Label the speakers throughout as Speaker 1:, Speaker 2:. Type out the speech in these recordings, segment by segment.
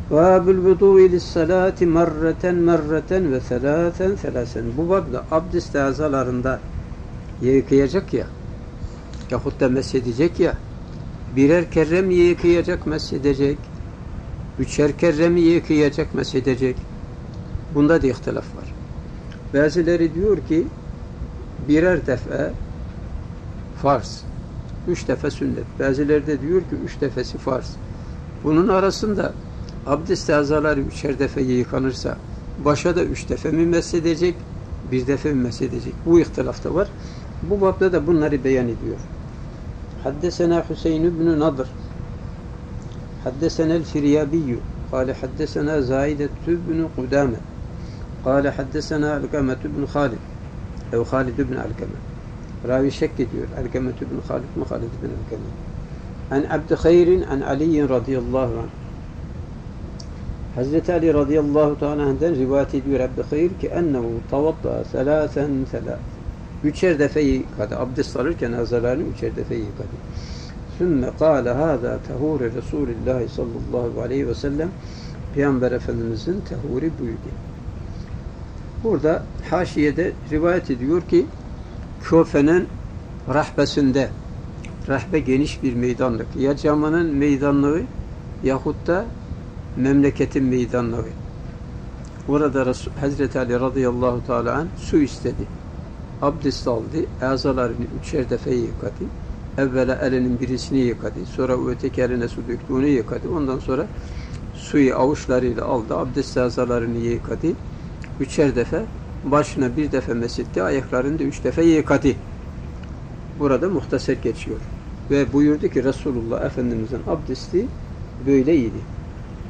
Speaker 1: Babul vudu'i lis-salati merreten ve selasen. Bu babda abdest azalarında yıkayacak ya, yahut da mesedecek ya, birer kere mi yıkayacak, mesedecek, üçer kere mi yıkayacak, mesedecek? Bunda da ihtilaf var. Bazıları diyor ki birer defa farz, 3 defa sünnet. Bazıları da diyor ki 3 defası farz. Bunun arasında abdest azaları 3'er defa yıkanırsa başa da 3 defa mı mesedecek, 1 defa mı mesedecek? Bu ihtilaf da var. Bu babda da bunları beyan ediyor. Haddesena Hüseyin ibn Nadr Haddesena el-Firyabiyyü Kale haddesena Zaidet ibn Kudame Kale haddesena Alkamet ibn Halid ev Halid ibn Alkamet. Ravi şek ediyor. Alkamet ibn Halid mi Halid ibn Alkamet. An Abd Khayrin an Ali radıyallahu anh. Hazreti Ali radıyallahu ta'ala anh'den rivayet ediyor Abd Khayr ki ennehu tavadda selasen. 3'er defa yıkadı. Abdest alırken azalarını 3'er defa yıkadı. Sümme kâle hâzâ tehûri Resulullah sallallahu aleyhi ve sellem. Peygamber Efendimizin tehûri buydu. Burada haşiyede rivayet ediyor ki Küfe'nin rahbesinde, rahbe geniş bir meydanlık. Ya camının meydanlığı yahut da memleketin meydanlığı. Orada Hazreti Ali radıyallahu teala anh su istedi. Abdest aldı. Azalarını 3'er defa yıkadı. Evvela elinin birisini yıkadı. Sonra öteki eline su döktü. Onu yıkadı. Ondan sonra suyu avuçlarıyla aldı. Abdest azalarını yıkadı. 3'er defa. Başına 1 defa mesetti. Ayaklarını da 3 defa yıkadı. Burada muhtasar geçiyor. Ve buyurdu ki Resulullah Efendimiz'in abdesti böyleydi.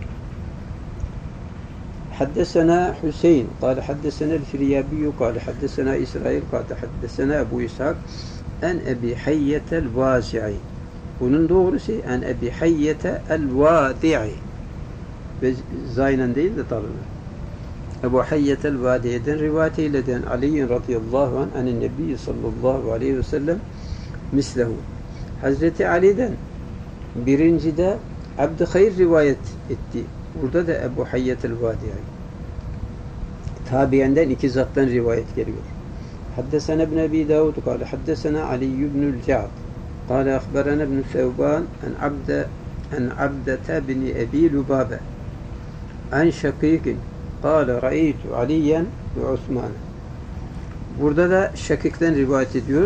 Speaker 1: حدثنا حسين قال حدثنا الفريابي قال حدثنا إسرائيل قال حدثنا أبو إسحاق عن أبي حية الواسعي. Bunun doğrusu en Ebi Hayyete el-Vadi'i. Ve zaynen değil de tabi. Ebu Hayyete el-Vadi'den rivayet eyleden Ali radıyallahu anh anin Nebi sallallahu aleyhi ve sellem mislehu. Hazreti Ali'den birincide Abd Khayr rivayet etti. Burada da Ebu Hayyet el-Vadi'i. Tabiinden 2 zattan rivayet geliyor. Haddesena ibn Ebi Davud kâle haddesena Ali ibnül Ca'd kâle akhberana ibn Sevban an Abdete bin Ebi Lubabe an Şakikin kâle ra'eytu Aliyen ve Osman. Burada da Şakik'ten rivayet ediyor.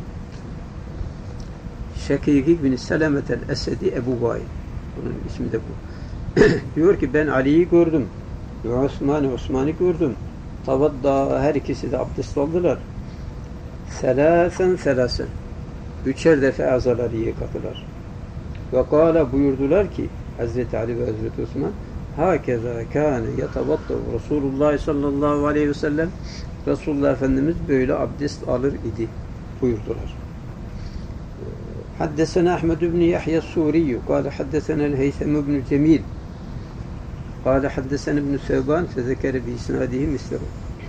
Speaker 1: Şakik bin Selamet el-Esedi Ebu Vail. Bunun ismi de bu. Diyor ki ben Ali'yi gördüm. Osman'ı gördüm. Tavadda her ikisi de abdest aldılar. Selasen. 3'er defa azaları yıkadılar. Ve kâle buyurdular ki Hazreti Ali ve Hazreti Osman hakeza kâne yetavadda Resulullah sallallahu aleyhi ve sellem Resulullah Efendimiz böyle abdest alır idi buyurdular. Haddesena Ahmed ibn Yahya Suriyyü kâle haddesena el-Heysem ibn Cemil قال حدثنا ابن ثوبان فذكر بإسناده مثله.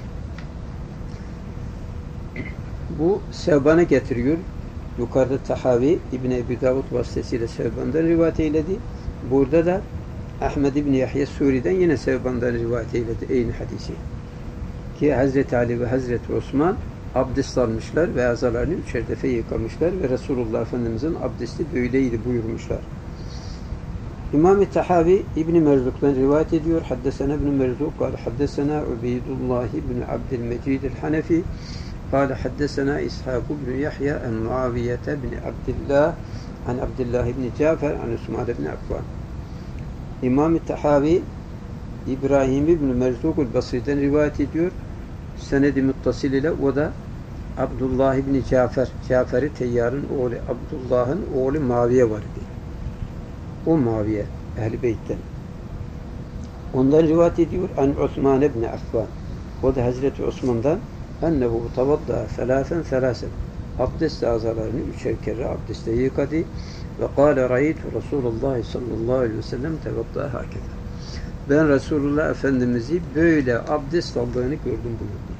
Speaker 1: Bu Sevban'ı getiriyor. Yukarıda Tahavi İbn Ebi Davud vasıtasıyla Sevban'dan rivayet eyledi. Burada da Ahmed İbn Yahya Suri'den yine Sevban'dan rivayet eyledi. Aynı hadisi. Ki Hazreti Ali ve Hazreti Osman abdest almışlar ve azalarını 3'er defa yıkamışlar ve Resulullah Efendimiz'in abdesti böyleydi buyurmuşlar. İmam-ı Tahavi İbn-i Merzuk'tan rivayet ediyor. Haddesena İbn-i Merzuk kâle haddesena Ubeydullah İbn-i Abdülmecid el-Hanefi kâle haddesena İshak İbn Yahya en-Muaviyete bin Abdillah an Abdillah İbn Cafer an Osman İbn Affan. İmam-ı Tahavi İbrahim İbn-i Merzuk el-Basri'den rivayet ediyor. Senedi muttasil ile o da Abdullah İbn Cafer. Cafer-i Teyyar'ın oğlu Abdullah'ın oğlu Muaviye var idi. O Muaviye, Ehl-i Beyt'ten. Ondan rivayet ediyor. An Osman ibn Affan. O da Hazreti Osman'dan ennehu tavadda selasen. Abdest azalarını 3'er kere abdeste yıkadı. Ve kâle ra'eytu Resulullah sallallahu aleyhi ve sellem tevadda hakeza. Ben Resulullah Efendimiz'i böyle abdest aldığını gördüm buyurdu.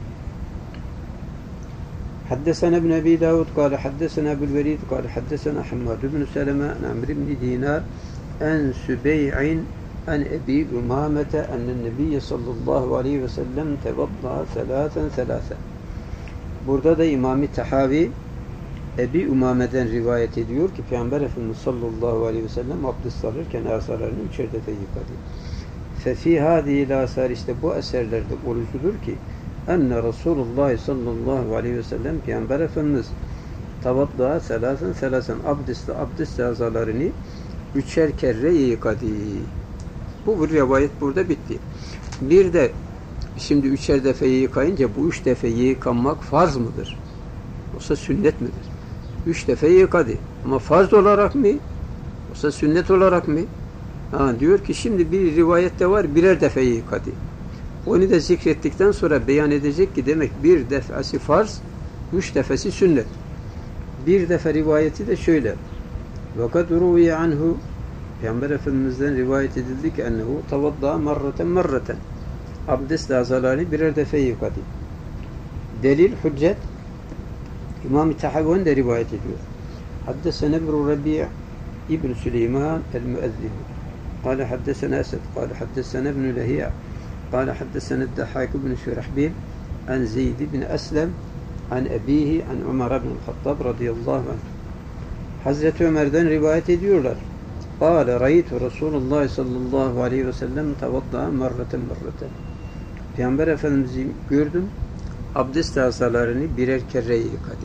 Speaker 1: حدثنا ابن أبي داود قال حدثنا أبو الوليد قال حدثنا حماد بن سلمة عن عمرو بن دينار عن سبيع an Ebi Umamete ennen Nebiyye sallallahu aleyhi ve sellem tevadda thalathen. Burada da İmam-ı Tahavi Ebi Umame'den rivayet ediyor ki Peygamber Efendimiz sallallahu aleyhi ve sellem abdest alırken asalarını üçer defa yıkadı. Fefi hâdî asar, işte bu eserlerde olucudur ki enne Resulullah sallallahu aleyhi ve sellem Peygamber Efendimiz tavadda selasen abdest azalarını üçer kere yıkadı. Bu rivayet burada bitti. Bir de şimdi üçer defa yıkayınca bu üç defa yıkanmak farz mıdır? Yoksa sünnet midir? Üç defa yıkadı. Ama farz olarak mı? Yoksa sünnet olarak mı? Diyor ki şimdi bir rivayette var birer defa yıkadı. Onu da zikrettikten sonra beyan edecek ki demek bir defası farz, üç defası sünnet. Bir defa rivayeti de şöyle. وَقَدْ رُوِيَ عَنْهُ Peygamber Efendimiz'den rivayet edildi ki ennehu tavadda marraten. Abdest azalarını birer defa yıkadı. Delil, hüccet İmam-ı Tahavun de rivayet ediyor. Haddesene Ebru Rabi' İbn Süleyman el-Müezzin. Kale haddesene Esed. Kale haddesene İbn Lehiya. Kale haddesene Dehhak ibn Şurahbil. An Zeyd ibn Eslem. An ebihi. An Umar ibn Hattab radıyallahu anh. Hazreti Ömer'den rivayet ediyorlar. Kale raytu Resulullah sallallahu aleyhi ve sellem tavadda marraten. Peygamber Efendimiz'i gördüm. Abdest azalarını birer kere yıkadı.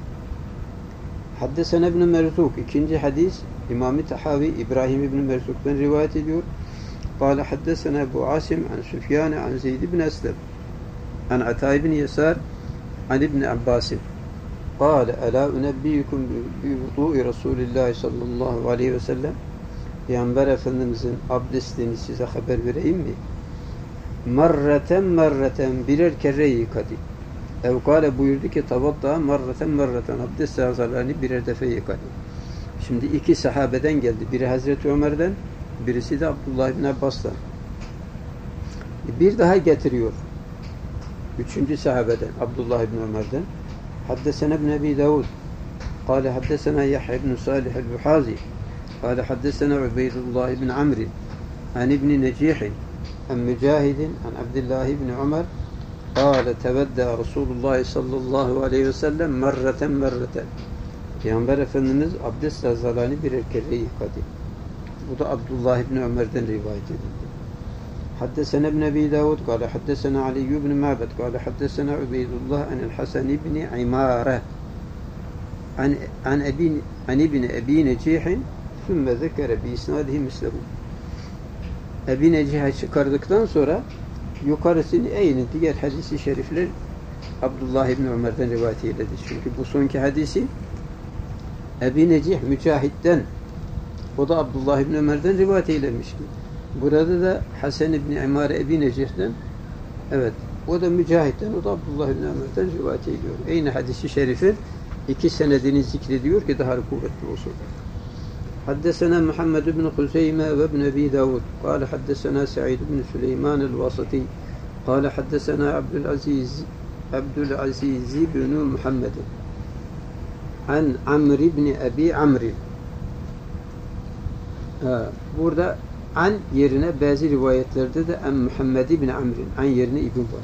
Speaker 1: Haddesene İbn Merzuk. İkinci hadis İmam-ı Tahavi İbrahim İbn Merzuk'tan rivayet ediyor. Kale haddesene Ebu Asim an Süfyan an Zeyd ibn Eslem an Ata ibn Yesar an İbn Abbasin. Kale ela unebbiyikum bi vudu'i Resulillah sallallahu aleyhi ve sellem. Peygamber Efendimizin abdestini size haber vereyim mi? Marraten birer kere yıkadı. Evkale buyurdu ki tavadda marraten abdest azalarını birer defa yıkadı. Şimdi iki sahabeden geldi. Biri Hazreti Ömer'den, birisi de Abdullah ibn Abbas'tan. Bir daha getiriyor. Üçüncü sahabeden Abdullah ibn Ömer'den. Haddesene ibn Ebi Davud. Kale haddesena Yahya ibn Salih el-Buhazi. Kale haddesena Ubeydullah ibn Amr an ibn Necihin an Mücahidin an Abdullah ibn Ömer. Kale tevedda Resulullah sallallahu aleyhi ve sellem marraten. Peygamber Efendimiz abdest azalarını birer kere yıkadı. Bu da Abdullah ibn Ömer'den rivayet edildi. Haddesena ibn Ebi Davud kâle haddesena Ali ibn Ma'bed kâle haddesena Ubeydullah anil Hasan ibn İmare an ibn Ebi Necihin sümme zekere bi isnadihi mislehu. Ebi Necih'e çıkardıktan sonra yukarısını diğer hadisi şerifler Abdullah ibn Ömer'den rivayet eyledi. Çünkü bu sonki hadisi Ebi Necih Mücahid'den, o da Abdullah ibn Ömer'den rivayet eylemişti. Burada da Hasan ibn İmare Ebi Necih'den, evet, o da Mücahid'den, o da Abdullah ibn Ömer'den rivayet eyliyor. Aynı hadisi şerifin iki senedini zikrediyor ki daha kuvvetli olsun. Haddesena Muhammed ibn Huzeyme ve ibn Ebi Davud. Kale haddesena Sa'id ibn Süleyman el-Vasati. Kale haddesena Abdülaziz ibn Muhammed. An Amr ibn Ebi Amr. Burada an yerine bazı rivayetlerde de an Muhammed ibn Amr'in an yerine ibn var.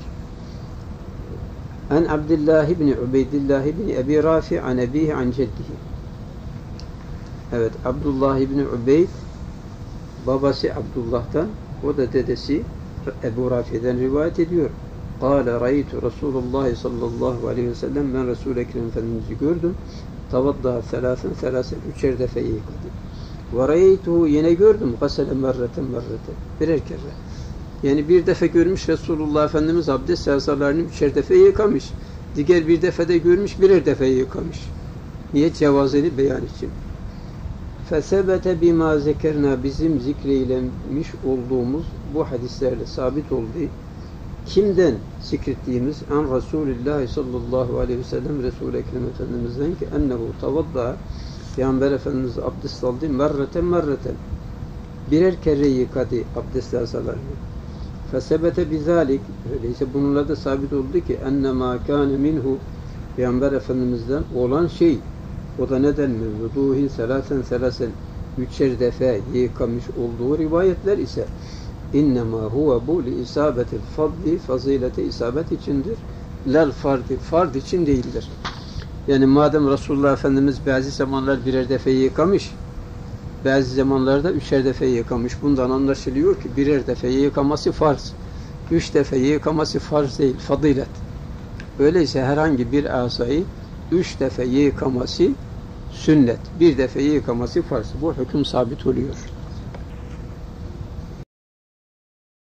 Speaker 1: An Abdullah ibn Ubeydillah ibn Ebi Rafi an ebihi an ceddihi. Evet, Abdullah ibn Ubeyd babası Abdullah'tan, o da dedesi Ebu Rafi'den rivayet ediyor. Kâle raytu Resulullah sallallahu aleyhi ve sellem, ben Resul-i Ekrem Efendimiz'i gördüm. Tavadda selasen üçer defa yıkadı. Ve raytuhu, yine gördüm. Gasele merreten birer kere. Yani bir defa görmüş Resulullah Efendimiz abdest azalarını üçer defa yıkamış. Diğer bir defada görmüş, birer defa yıkamış. Niye? Cevazını beyan için. Fesebete bima zekerna, bizim zikreylemiş olduğumuz bu hadislerle sabit oldu. Kimden zikrettiğimiz? An Resulullah sallallahu aleyhi ve sellem, Resul-i Ekrem Efendimiz'den ki ennehu tavadda, Peygamber Efendimiz abdest aldı merreten birer kere yıkadı abdest azalarını. Fesebete bizalik, öyleyse bununla da sabit oldu ki ennemâ kâne minhu, Peygamber Efendimiz'den olan şey, o da neden mi? Vuduhi selasen üçer defa yıkamış olduğu rivayetler ise innema huve bu li isabetil fadli fazilete isabet içindir. Lel fardi fard için değildir. Yani madem Resulullah Efendimiz bazı zamanlar birer defa yıkamış, bazı zamanlarda üçer defa yıkamış. Bundan anlaşılıyor ki birer defa yıkaması farz. 3 defa yıkaması farz değil, fazilet. Öyleyse herhangi bir asayı 3 defa yıkaması sünnet, bir defa yıkaması farz. Bu hüküm sabit oluyor.